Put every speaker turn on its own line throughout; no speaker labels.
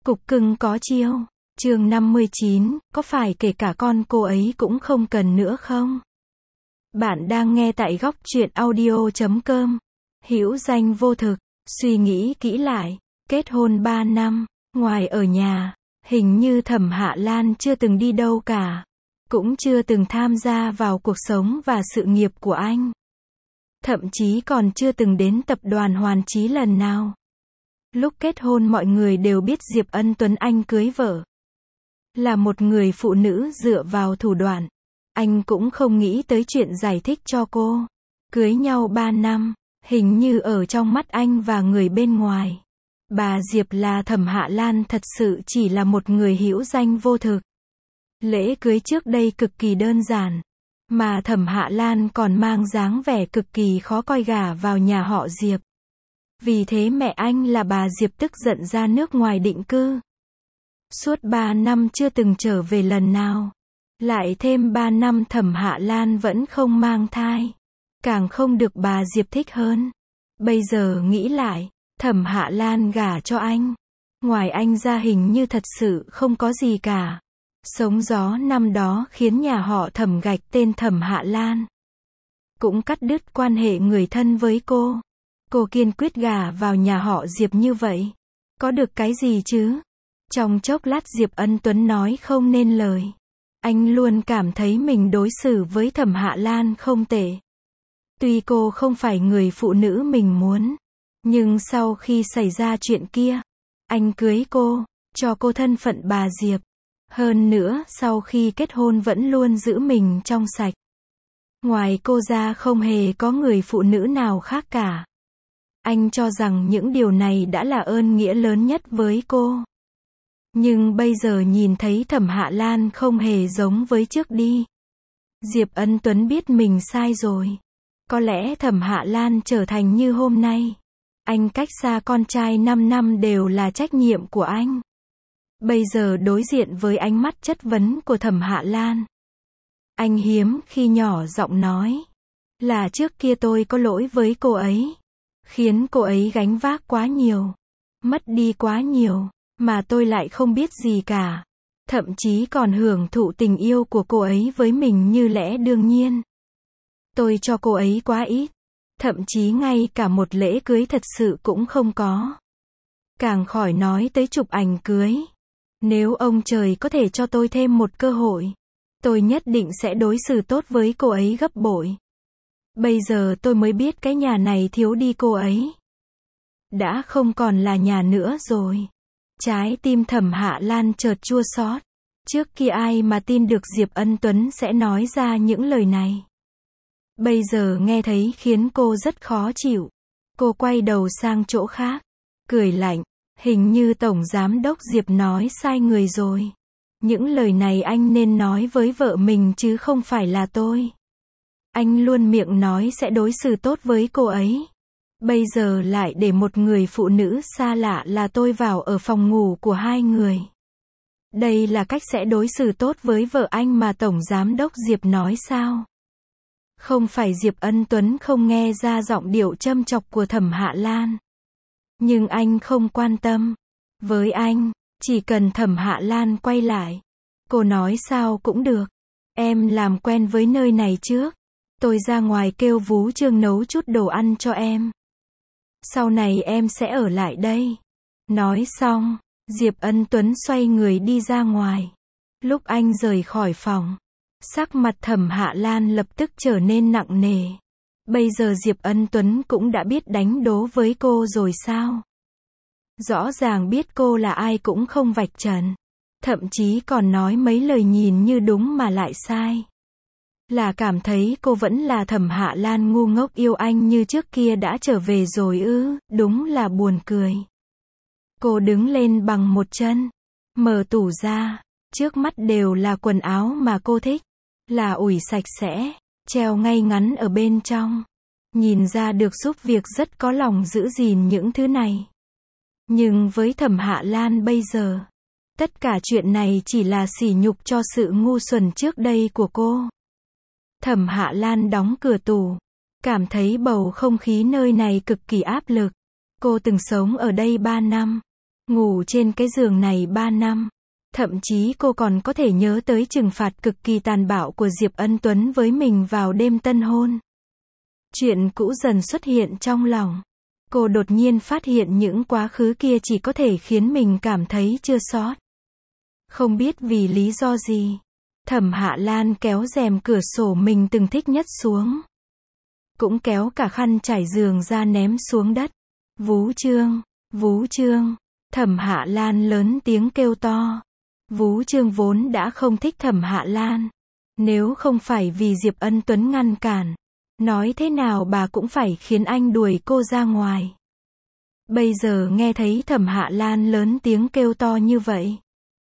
Cục cưng có chiêu. Chương 59, có phải kể cả con cô ấy cũng không cần nữa không? Bạn đang nghe tại góc truyện audio.com. Hữu danh vô thực, suy nghĩ kỹ lại, kết hôn 3 năm, ngoài ở nhà, hình như Thẩm Hạ Lan chưa từng đi đâu cả, cũng chưa từng tham gia vào cuộc sống và sự nghiệp của anh. Thậm chí còn chưa từng đến tập đoàn Hoàn Chí lần nào. Lúc kết hôn mọi người đều biết Diệp Ân Tuấn anh cưới vợ là một người phụ nữ dựa vào thủ đoạn. Anh cũng không nghĩ tới chuyện giải thích cho cô. Cưới nhau 3 năm, hình như ở trong mắt anh và người bên ngoài, bà Diệp là Thẩm Hạ Lan thật sự chỉ là một người hữu danh vô thực. Lễ cưới trước đây cực kỳ đơn giản, mà Thẩm Hạ Lan còn mang dáng vẻ cực kỳ khó coi gả vào nhà họ Diệp. Vì thế mẹ anh là bà Diệp tức giận ra nước ngoài định cư. Suốt 3 năm chưa từng trở về lần nào. Lại thêm 3 năm Thẩm Hạ Lan vẫn không mang thai. Càng không được bà Diệp thích hơn. Bây giờ nghĩ lại, Thẩm Hạ Lan gả cho anh. Ngoài anh ra hình như thật sự không có gì cả. Sống gió năm đó khiến nhà họ Thẩm gạch tên Thẩm Hạ Lan. Cũng cắt đứt quan hệ người thân với cô. Cô kiên quyết gả vào nhà họ Diệp như vậy. Có được cái gì chứ? Trong chốc lát Diệp Ân Tuấn nói không nên lời. Anh luôn cảm thấy mình đối xử với Thẩm Hạ Lan không tệ. Tuy cô không phải người phụ nữ mình muốn, nhưng sau khi xảy ra chuyện kia, anh cưới cô, cho cô thân phận bà Diệp. Hơn nữa, sau khi kết hôn vẫn luôn giữ mình trong sạch. Ngoài cô ra không hề có người phụ nữ nào khác cả. Anh cho rằng những điều này đã là ơn nghĩa lớn nhất với cô. Nhưng bây giờ nhìn thấy Thẩm Hạ Lan không hề giống với trước đi. Diệp Ân Tuấn biết mình sai rồi. Có lẽ Thẩm Hạ Lan trở thành như hôm nay. Anh cách xa con trai 5 năm đều là trách nhiệm của anh. Bây giờ đối diện với ánh mắt chất vấn của Thẩm Hạ Lan, anh hiếm khi nhỏ giọng nói. Là trước kia tôi có lỗi với cô ấy. Khiến cô ấy gánh vác quá nhiều. Mất đi quá nhiều. Mà tôi lại không biết gì cả. Thậm chí còn hưởng thụ tình yêu của cô ấy với mình như lẽ đương nhiên. Tôi cho cô ấy quá ít. Thậm chí ngay cả một lễ cưới thật sự cũng không có. Càng khỏi nói tới chụp ảnh cưới. Nếu ông trời có thể cho tôi thêm một cơ hội, tôi nhất định sẽ đối xử tốt với cô ấy gấp bội. Bây giờ tôi mới biết cái nhà này thiếu đi cô ấy. Đã không còn là nhà nữa rồi. Trái tim Thẩm Hạ Lan chợt chua xót. Trước kia ai mà tin được Diệp Ân Tuấn sẽ nói ra những lời này. Bây giờ nghe thấy khiến cô rất khó chịu. Cô quay đầu sang chỗ khác, cười lạnh. Hình như Tổng Giám đốc Diệp nói sai người rồi. Những lời này anh nên nói với vợ mình chứ không phải là tôi. Anh luôn miệng nói sẽ đối xử tốt với cô ấy. Bây giờ lại để một người phụ nữ xa lạ là tôi vào ở phòng ngủ của hai người. Đây là cách sẽ đối xử tốt với vợ anh mà Tổng Giám đốc Diệp nói sao? Không phải Diệp Ân Tuấn không nghe ra giọng điệu châm chọc của Thẩm Hạ Lan. Nhưng anh không quan tâm. Với anh, chỉ cần Thẩm Hạ Lan quay lại, cô nói sao cũng được. Em làm quen với nơi này trước. Tôi ra ngoài kêu Vú Trương nấu chút đồ ăn cho em. Sau này em sẽ ở lại đây. Nói xong, Diệp Ân Tuấn xoay người đi ra ngoài. Lúc anh rời khỏi phòng, sắc mặt Thẩm Hạ Lan lập tức trở nên nặng nề. Bây giờ Diệp Ân Tuấn cũng đã biết đánh đố với cô rồi sao? Rõ ràng biết cô là ai cũng không vạch trần. Thậm chí còn nói mấy lời nhìn như đúng mà lại sai. Là cảm thấy cô vẫn là Thẩm Hạ Lan ngu ngốc yêu anh như trước kia đã trở về rồi ư? Đúng là buồn cười. Cô đứng lên bằng một chân, mở tủ ra, trước mắt đều là quần áo mà cô thích, là ủi sạch sẽ, treo ngay ngắn ở bên trong. Nhìn ra được giúp việc rất có lòng giữ gìn những thứ này. Nhưng với Thẩm Hạ Lan bây giờ, tất cả chuyện này chỉ là sỉ nhục cho sự ngu xuẩn trước đây của cô. Thẩm Hạ Lan đóng cửa tủ, cảm thấy bầu không khí nơi này cực kỳ áp lực. Cô từng sống ở đây 3 năm. Ngủ trên cái giường này 3 năm. Thậm chí cô còn có thể nhớ tới trừng phạt cực kỳ tàn bạo của Diệp Ân Tuấn với mình vào đêm tân hôn. Chuyện cũ dần xuất hiện trong lòng. Cô đột nhiên phát hiện những quá khứ kia chỉ có thể khiến mình cảm thấy chua xót. Không biết vì lý do gì, Thẩm Hạ Lan kéo rèm cửa sổ mình từng thích nhất xuống. Cũng kéo cả khăn trải giường ra ném xuống đất. Vú Trương, Vú Trương, Thẩm Hạ Lan lớn tiếng kêu to. Vú Trương vốn đã không thích Thẩm Hạ Lan. Nếu không phải vì Diệp Ân Tuấn ngăn cản, nói thế nào bà cũng phải khiến anh đuổi cô ra ngoài. Bây giờ nghe thấy Thẩm Hạ Lan lớn tiếng kêu to như vậy,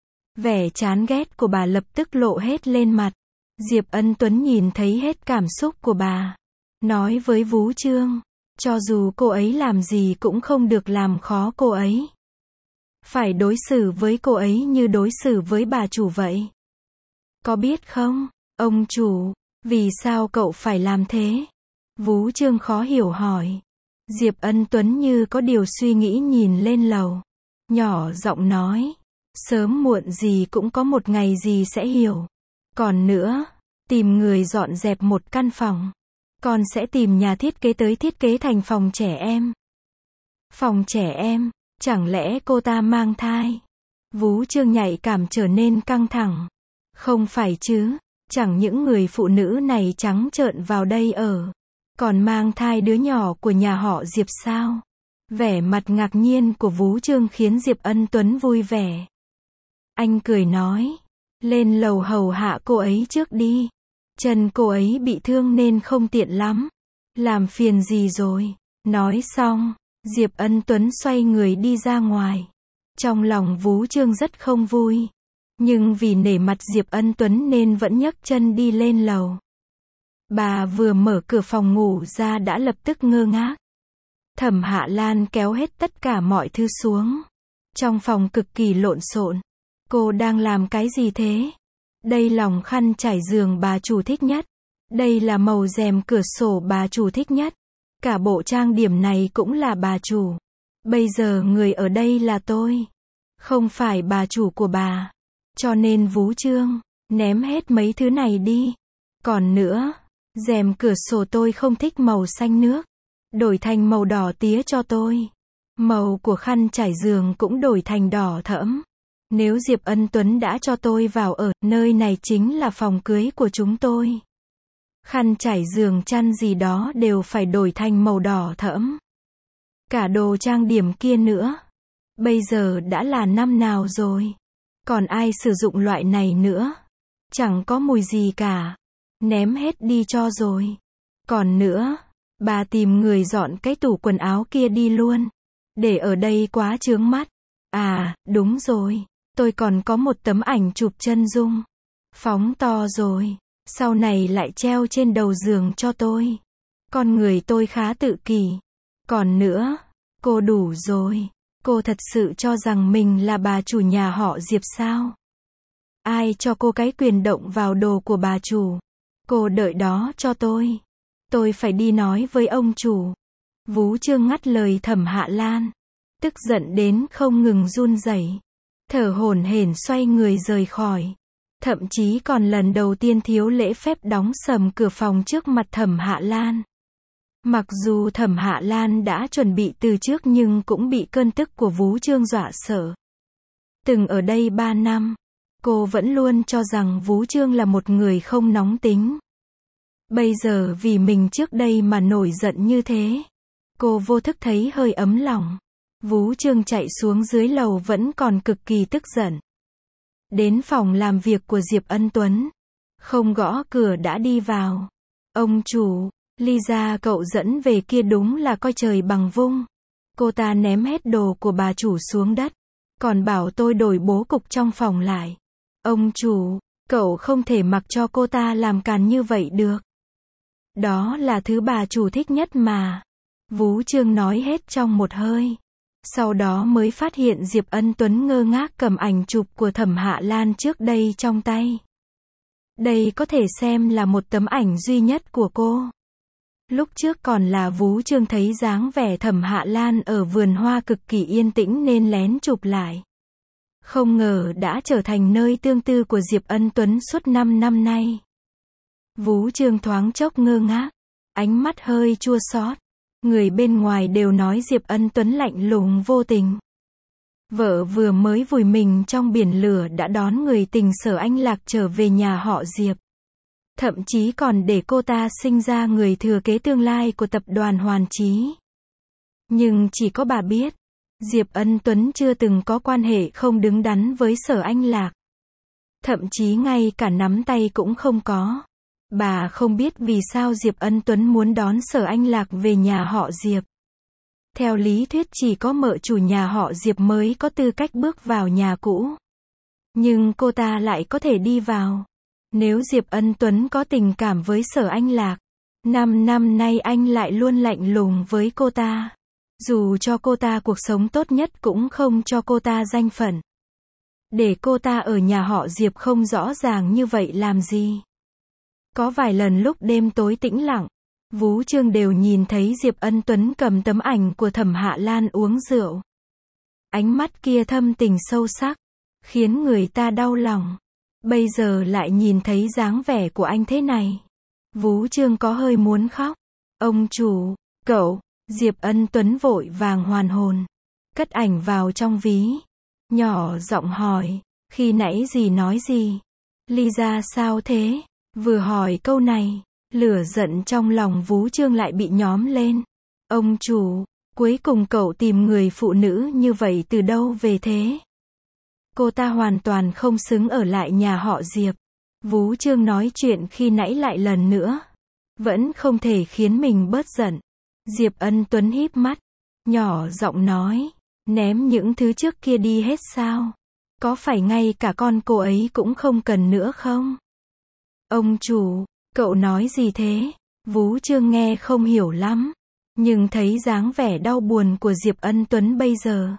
vẻ chán ghét của bà lập tức lộ hết lên mặt. Diệp Ân Tuấn nhìn thấy hết cảm xúc của bà, nói với Vú Trương, cho dù cô ấy làm gì cũng không được làm khó cô ấy. Phải đối xử với cô ấy như đối xử với bà chủ vậy. Có biết không, ông chủ, vì sao cậu phải làm thế? Vú Trương khó hiểu hỏi. Diệp Ân Tuấn như có điều suy nghĩ nhìn lên lầu, nhỏ giọng nói, sớm muộn gì cũng có một ngày gì sẽ hiểu. Còn nữa, tìm người dọn dẹp một căn phòng. Con sẽ tìm nhà thiết kế tới thiết kế thành phòng trẻ em. Phòng trẻ em, chẳng lẽ cô ta mang thai? Vú Trương nhạy cảm trở nên căng thẳng. Không phải chứ, chẳng những người phụ nữ này trắng trợn vào đây ở, còn mang thai đứa nhỏ của nhà họ Diệp sao? Vẻ mặt ngạc nhiên của Vú Trương khiến Diệp Ân Tuấn vui vẻ. Anh cười nói, lên lầu hầu hạ cô ấy trước đi. Chân cô ấy bị thương nên không tiện lắm. Làm phiền gì rồi? Nói xong, Diệp Ân Tuấn xoay người đi ra ngoài. Trong lòng Vú Trương rất không vui, nhưng vì nể mặt Diệp Ân Tuấn nên vẫn nhấc chân đi lên lầu. Bà vừa mở cửa phòng ngủ ra đã lập tức ngơ ngác. Thẩm Hạ Lan kéo hết tất cả mọi thứ xuống. Trong phòng cực kỳ lộn xộn. Cô đang làm cái gì thế? Đây lòng khăn trải giường bà chủ thích nhất. Đây là màu rèm cửa sổ bà chủ thích nhất. Cả bộ trang điểm này cũng là bà chủ. Bây giờ người ở đây là tôi, không phải bà chủ của bà. Cho nên Vú Trương, ném hết mấy thứ này đi. Còn nữa, rèm cửa sổ tôi không thích màu xanh nước. Đổi thành màu đỏ tía cho tôi. Màu của khăn trải giường cũng đổi thành đỏ thẫm. Nếu Diệp Ân Tuấn đã cho tôi vào ở, nơi này chính là phòng cưới của chúng tôi. Khăn trải giường chăn gì đó đều phải đổi thành màu đỏ thẫm. Cả đồ trang điểm kia nữa. Bây giờ đã là năm nào rồi? Còn ai sử dụng loại này nữa? Chẳng có mùi gì cả. Ném hết đi cho rồi. Còn nữa, bà tìm người dọn cái tủ quần áo kia đi luôn. Để ở đây quá chướng mắt. À, đúng rồi. Tôi còn có một tấm ảnh chụp chân dung. Phóng to rồi. Sau này lại treo trên đầu giường cho tôi. Con người tôi khá tự kỷ. Còn nữa, cô đủ rồi. Cô thật sự cho rằng mình là bà chủ nhà họ Diệp sao? Ai cho cô cái quyền động vào đồ của bà chủ? Cô đợi đó cho tôi. Tôi phải đi nói với ông chủ. Vú Trương ngắt lời Thẩm Hạ Lan. Tức giận đến không ngừng run rẩy, thở hổn hển xoay người rời khỏi. Thậm chí còn lần đầu tiên thiếu lễ phép đóng sầm cửa phòng trước mặt Thẩm Hạ Lan. Mặc dù Thẩm Hạ Lan đã chuẩn bị từ trước nhưng cũng bị cơn tức của Vú Trương dọa sợ. Từng ở đây 3 năm, cô vẫn luôn cho rằng Vú Trương là một người không nóng tính. Bây giờ vì mình trước đây mà nổi giận như thế, cô vô thức thấy hơi ấm lòng. Vú Trương chạy xuống dưới lầu vẫn còn cực kỳ tức giận. Đến phòng làm việc của Diệp Ân Tuấn, không gõ cửa đã đi vào. Ông chủ, Lisa cậu dẫn về kia đúng là coi trời bằng vung. Cô ta ném hết đồ của bà chủ xuống đất, còn bảo tôi đổi bố cục trong phòng lại. Ông chủ, cậu không thể mặc cho cô ta làm càn như vậy được. Đó là thứ bà chủ thích nhất mà. Vú Trương nói hết trong một hơi. Sau đó mới phát hiện Diệp Ân Tuấn ngơ ngác cầm ảnh chụp của Thẩm Hạ Lan trước đây trong tay. Đây có thể xem là một tấm ảnh duy nhất của cô. Lúc trước còn là Vú Trương thấy dáng vẻ Thẩm Hạ Lan ở vườn hoa cực kỳ yên tĩnh nên lén chụp lại. Không ngờ đã trở thành nơi tương tư của Diệp Ân Tuấn suốt 5 năm nay. Vú Trương thoáng chốc ngơ ngác, ánh mắt hơi chua xót. Người bên ngoài đều nói Diệp Ân Tuấn lạnh lùng vô tình. Vợ vừa mới vùi mình trong biển lửa đã đón người tình Sở Anh Lạc trở về nhà họ Diệp. Thậm chí còn để cô ta sinh ra người thừa kế tương lai của tập đoàn Hoàn Chí. Nhưng chỉ có bà biết, Diệp Ân Tuấn chưa từng có quan hệ không đứng đắn với Sở Anh Lạc. Thậm chí ngay cả nắm tay cũng không có. Bà không biết vì sao Diệp Ân Tuấn muốn đón Sở Anh Lạc về nhà họ Diệp. Theo lý thuyết chỉ có mợ chủ nhà họ Diệp mới có tư cách bước vào nhà cũ. Nhưng cô ta lại có thể đi vào. Nếu Diệp Ân Tuấn có tình cảm với Sở Anh Lạc, 5 năm nay anh lại luôn lạnh lùng với cô ta. Dù cho cô ta cuộc sống tốt nhất cũng không cho cô ta danh phận. Để cô ta ở nhà họ Diệp không rõ ràng như vậy làm gì. Có vài lần lúc đêm tối tĩnh lặng, Vú Trương đều nhìn thấy Diệp Ân Tuấn cầm tấm ảnh của Thẩm Hạ Lan uống rượu. Ánh mắt kia thâm tình sâu sắc, khiến người ta đau lòng. Bây giờ lại nhìn thấy dáng vẻ của anh thế này. Vú Trương có hơi muốn khóc. Ông chủ, cậu, Diệp Ân Tuấn vội vàng hoàn hồn. Cất ảnh vào trong ví. Nhỏ giọng hỏi, khi nãy dì nói gì? Ly ra sao thế? Vừa hỏi câu này, lửa giận trong lòng Vú Trương lại bị nhóm lên. Ông chủ, cuối cùng cậu tìm người phụ nữ như vậy từ đâu về thế? Cô ta hoàn toàn không xứng ở lại nhà họ Diệp. Vú Trương nói chuyện khi nãy lại lần nữa. Vẫn không thể khiến mình bớt giận. Diệp Ân Tuấn híp mắt, nhỏ giọng nói, ném những thứ trước kia đi hết sao? Có phải ngay cả con cô ấy cũng không cần nữa không? Ông chủ, cậu nói gì thế? Vú Trương nghe không hiểu lắm, nhưng thấy dáng vẻ đau buồn của Diệp Ân Tuấn bây giờ.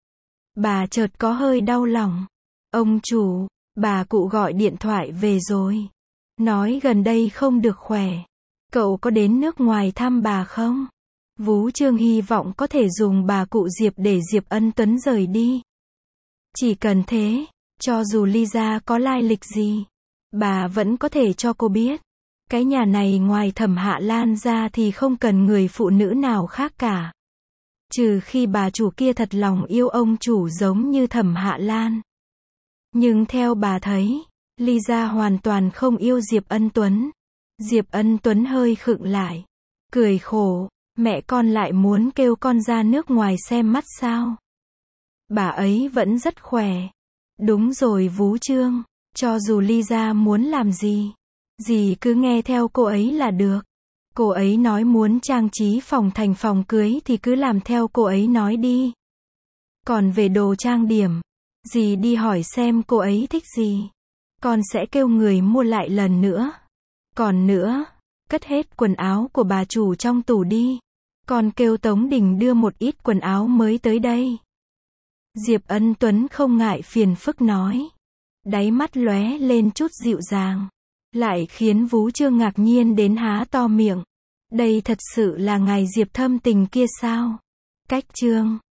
Bà chợt có hơi đau lòng. Ông chủ, bà cụ gọi điện thoại về rồi. Nói gần đây không được khỏe. Cậu có đến nước ngoài thăm bà không? Vú Trương hy vọng có thể dùng bà cụ Diệp để Diệp Ân Tuấn rời đi. Chỉ cần thế, cho dù Ly gia có lai lịch gì, bà vẫn có thể cho cô biết. Cái nhà này ngoài Thẩm Hạ Lan ra thì không cần người phụ nữ nào khác cả. Trừ khi bà chủ kia thật lòng yêu ông chủ giống như Thẩm Hạ Lan. Nhưng theo bà thấy, Ly gia hoàn toàn không yêu Diệp Ân Tuấn. Diệp Ân Tuấn hơi khựng lại, cười khổ, mẹ con lại muốn kêu con ra nước ngoài xem mắt sao? Bà ấy vẫn rất khỏe. Đúng rồi Vú Trương, cho dù Ly gia muốn làm gì, dì cứ nghe theo cô ấy là được. Cô ấy nói muốn trang trí phòng thành phòng cưới thì cứ làm theo cô ấy nói đi. Còn về đồ trang điểm, dì đi hỏi xem cô ấy thích gì. Con sẽ kêu người mua lại lần nữa. Còn nữa, cất hết quần áo của bà chủ trong tủ đi. Con kêu Tống Đình đưa một ít quần áo mới tới đây. Diệp Ân Tuấn không ngại phiền phức nói. Đáy mắt lóe lên chút dịu dàng. Lại khiến Vú Trương ngạc nhiên đến há to miệng. Đây thật sự là ngài Diệp thâm tình kia sao? Cách chương